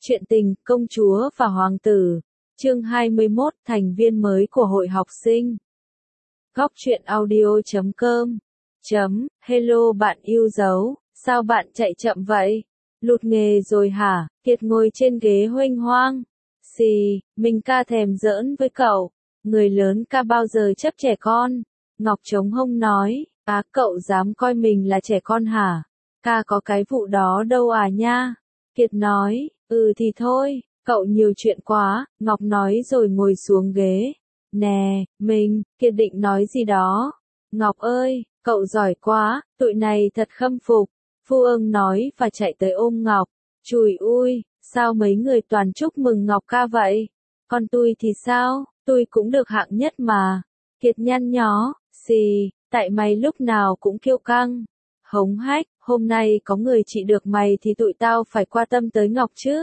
Chuyện tình, công chúa và hoàng tử. Chương 21, thành viên mới của hội học sinh. Góc truyện audio.com. Hello bạn yêu dấu, sao bạn chạy chậm vậy? Lụt nghề rồi hả? Kiệt ngồi trên ghế huênh hoang. Xì, mình ca thèm giỡn với cậu. Người lớn ca bao giờ chấp trẻ con? Ngọc chống hông nói, cậu dám coi mình là trẻ con hả? Ca có cái vụ đó đâu à nha. Kiệt nói, thì thôi, cậu nhiều chuyện quá, Ngọc nói rồi ngồi xuống ghế. Nè, Kiệt định nói gì đó. Ngọc ơi, cậu giỏi quá, tụi này thật khâm phục. Phu Ưng nói và chạy tới ôm Ngọc. Chùi ui, sao mấy người toàn chúc mừng Ngọc ca vậy? Còn tôi thì sao, tôi cũng được hạng nhất mà. Kiệt nhăn nhó, xì, tại mày lúc nào cũng kiêu căng. Hống hách, hôm nay có người trị được mày thì tụi tao phải quan tâm tới Ngọc chứ.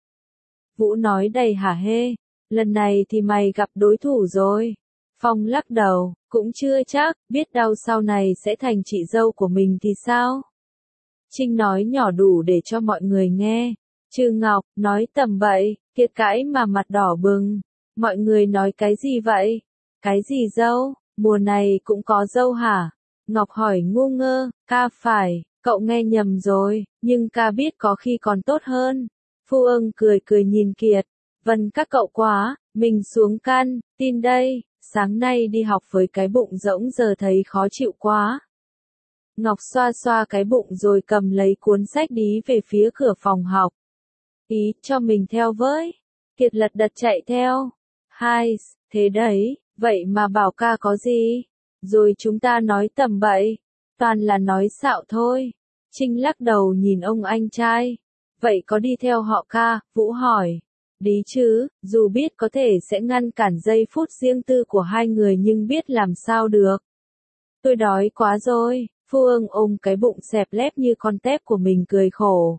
Vũ nói đầy hả hê, lần này thì mày gặp đối thủ rồi. Phong lắc đầu, cũng chưa chắc, biết đâu sau này sẽ thành chị dâu của mình thì sao? Trinh nói nhỏ đủ để cho mọi người nghe. Chứ Ngọc, nói tầm bậy, Kiệt cãi mà mặt đỏ bừng. Mọi người nói cái gì vậy? Cái gì dâu, mùa này cũng có dâu hả? Ngọc hỏi ngu ngơ, ca phải, cậu nghe nhầm rồi, nhưng ca biết có khi còn tốt hơn. Phu Ưng cười cười nhìn Kiệt, vân các cậu quá, mình xuống căn, tin đây, sáng nay đi học với cái bụng rỗng giờ thấy khó chịu quá. Ngọc xoa xoa cái bụng rồi cầm lấy cuốn sách đi về phía cửa phòng học. Ý cho mình theo với. Kiệt lật đật chạy theo. Hai, thế đấy, vậy mà bảo ca có gì? Rồi chúng ta nói tầm bậy, toàn là nói xạo thôi. Trinh lắc đầu nhìn ông anh trai. Vậy có đi theo họ ca? Vũ hỏi. Đi chứ, dù biết có thể sẽ ngăn cản giây phút riêng tư của hai người nhưng biết làm sao được. Tôi đói quá rồi, Phu Ưng ôm cái bụng xẹp lép như con tép của mình cười khổ.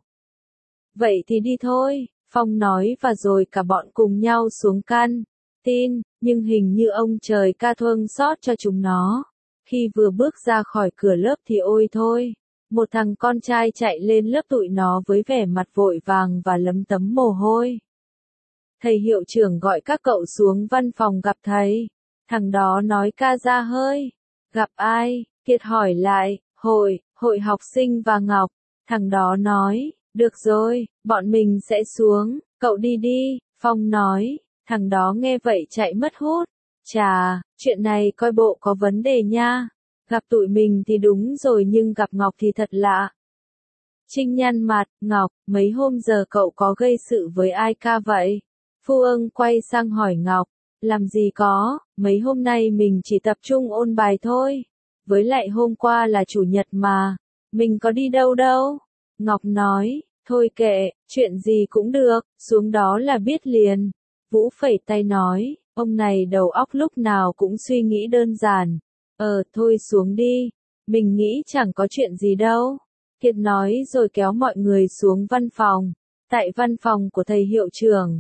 Vậy thì đi thôi, Phong nói và rồi cả bọn cùng nhau xuống căn. Tin, nhưng hình như ông trời ca thương xót cho chúng nó. Khi vừa bước ra khỏi cửa lớp thì ôi thôi, một thằng con trai chạy lên lớp tụi nó với vẻ mặt vội vàng và lấm tấm mồ hôi. Thầy hiệu trưởng gọi các cậu xuống văn phòng gặp thầy. Thằng đó nói ca ra hơi. Gặp ai? Kiệt hỏi lại, hội học sinh và Ngọc. Thằng đó nói, được rồi, bọn mình sẽ xuống, cậu đi đi, Phong nói. Thằng đó nghe vậy chạy mất hút. Chà, chuyện này coi bộ có vấn đề nha. Gặp tụi mình thì đúng rồi nhưng gặp Ngọc thì thật lạ. Trinh nhăn mặt, Ngọc, mấy hôm giờ cậu có gây sự với ai ca vậy? Phu Ưng quay sang hỏi Ngọc, làm gì có, mấy hôm nay mình chỉ tập trung ôn bài thôi. Với lại hôm qua là chủ nhật mà, mình có đi đâu đâu. Ngọc nói, thôi kệ, chuyện gì cũng được, xuống đó là biết liền. Vũ phẩy tay nói, ông này đầu óc lúc nào cũng suy nghĩ đơn giản. Thôi xuống đi, mình nghĩ chẳng có chuyện gì đâu. Kiệt nói rồi kéo mọi người xuống văn phòng. Tại văn phòng của thầy hiệu trưởng,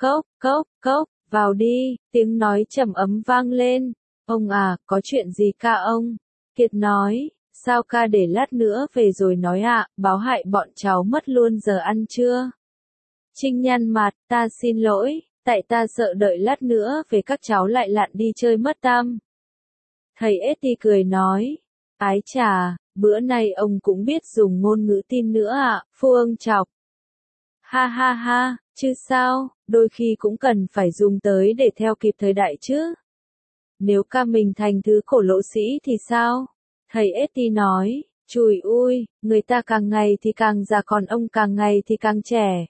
cốc, vào đi, tiếng nói trầm ấm vang lên. Ông à, có chuyện gì ca ông? Kiệt nói, sao ca để lát nữa về rồi nói ạ, báo hại bọn cháu mất luôn giờ ăn trưa. Trinh nhăn mặt, ta xin lỗi, tại ta sợ đợi lát nữa về các cháu lại lặn đi chơi mất tăm. Thầy Eti cười nói, ái chà, bữa nay ông cũng biết dùng ngôn ngữ tin nữa ạ, Phu Ưng chọc. Ha ha ha, chứ sao, đôi khi cũng cần phải dùng tới để theo kịp thời đại chứ. Nếu ca mình thành thứ cổ lỗ sĩ thì sao? Thầy Eti nói, chùi ui, người ta càng ngày thì càng già còn ông càng ngày thì càng trẻ.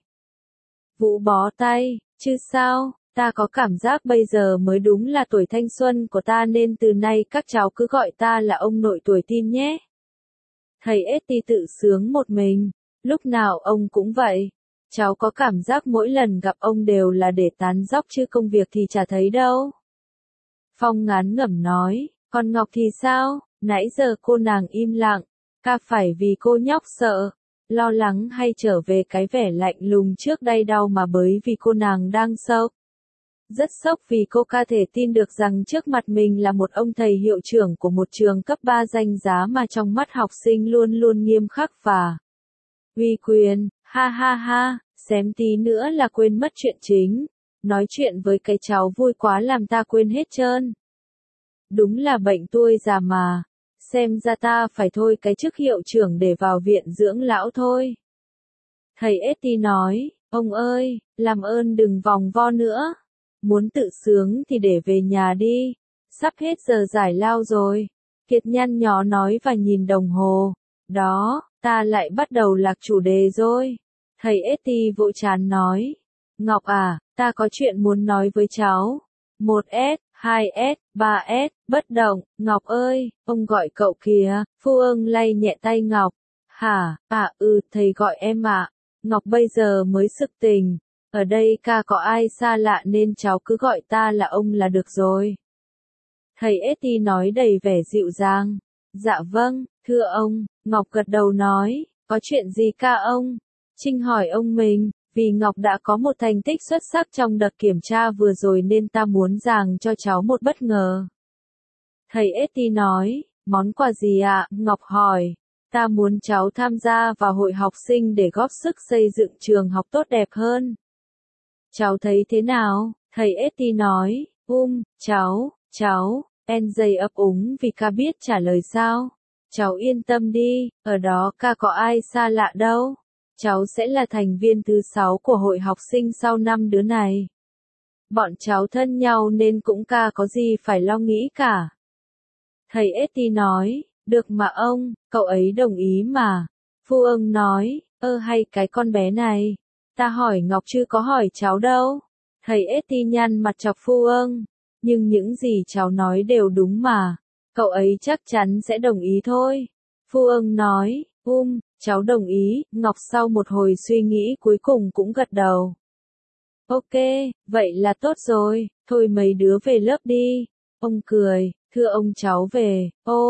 Vũ bó tay, chứ sao, ta có cảm giác bây giờ mới đúng là tuổi thanh xuân của ta nên từ nay các cháu cứ gọi ta là ông nội tuổi teen nhé. Thầy Eti tự sướng một mình, lúc nào ông cũng vậy. Cháu có cảm giác mỗi lần gặp ông đều là để tán dóc chứ công việc thì chả thấy đâu. Phong ngán ngẩm nói, còn Ngọc thì sao, nãy giờ cô nàng im lặng, ca phải vì cô nhóc sợ, lo lắng hay trở về cái vẻ lạnh lùng trước đây đâu mà bởi vì cô nàng đang sốc. Rất sốc vì cô ca thể tin được rằng trước mặt mình là một ông thầy hiệu trưởng của một trường cấp 3 danh giá mà trong mắt học sinh luôn luôn nghiêm khắc và uy quyền, ha ha ha, Xém tí nữa là quên mất chuyện chính. Nói chuyện với cái cháu vui quá làm ta quên hết trơn. Đúng là bệnh tôi già mà. Xem ra ta phải thôi cái chức hiệu trưởng để vào viện dưỡng lão thôi. Thầy Eti nói, ông ơi, làm ơn đừng vòng vo nữa. Muốn tự sướng thì để về nhà đi. Sắp hết giờ giải lao rồi. Kiệt nhăn nhó nói và nhìn đồng hồ. Đó, ta lại bắt đầu lạc chủ đề rồi. Thầy Eti vỗ trán nói. Ngọc à, ta có chuyện muốn nói với cháu. 1S, 2S, 3S, bất động, Ngọc ơi, ông gọi cậu kìa, Phu Ưng lay nhẹ tay Ngọc. Hả, thầy gọi em ạ. Ngọc bây giờ mới sực tỉnh. Ở đây ca có ai xa lạ nên cháu cứ gọi ta là ông là được rồi. Thầy Eti nói đầy vẻ dịu dàng. Dạ vâng, thưa ông, Ngọc gật đầu nói, có chuyện gì ca ông? Trinh hỏi ông mình, vì Ngọc đã có một thành tích xuất sắc trong đợt kiểm tra vừa rồi nên ta muốn giảng cho cháu một bất ngờ. Thầy Eti nói, món quà gì ạ? Ngọc hỏi, ta muốn cháu tham gia vào hội học sinh để góp sức xây dựng trường học tốt đẹp hơn. Cháu thấy thế nào? Thầy Eti nói, cháu, NJ ấp úng vì ca biết trả lời sao. Cháu yên tâm đi, ở đó ca có ai xa lạ đâu. Cháu sẽ là thành viên thứ 6 của hội học sinh sau 5 đứa này. Bọn cháu thân nhau nên cũng ca có gì phải lo nghĩ cả. Thầy Eti nói, được mà ông, cậu ấy đồng ý mà. Phu Ưng nói, hay cái con bé này. Ta hỏi Ngọc chứ có hỏi cháu đâu. Thầy Eti nhăn mặt chọc Phu Ưng. Nhưng những gì cháu nói đều đúng mà. Cậu ấy chắc chắn sẽ đồng ý thôi. Phu Ưng nói, cháu đồng ý. Ngọc sau một hồi suy nghĩ cuối cùng cũng gật đầu. Ok, vậy là tốt rồi. Thôi mấy đứa về lớp đi. Ông cười, thưa ông cháu về.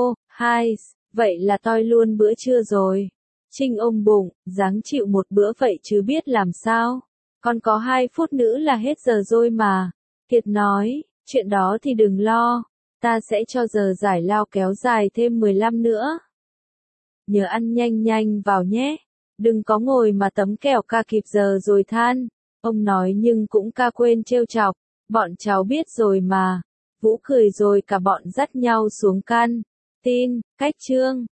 Vậy là toi luôn bữa trưa rồi. Trinh ôm bụng, ráng chịu một bữa vậy chứ biết làm sao. Còn có 2 phút nữa là hết giờ rồi mà. Kiệt nói, chuyện đó thì đừng lo. Ta sẽ cho giờ giải lao kéo dài thêm 15 nữa. Nhớ ăn nhanh nhanh vào nhé. Đừng có ngồi mà tấm kẹo ca kịp giờ rồi than. Ông nói nhưng cũng ca quên trêu chọc. Bọn cháu biết rồi mà. Vũ cười rồi cả bọn dắt nhau xuống căn tin. Cách chương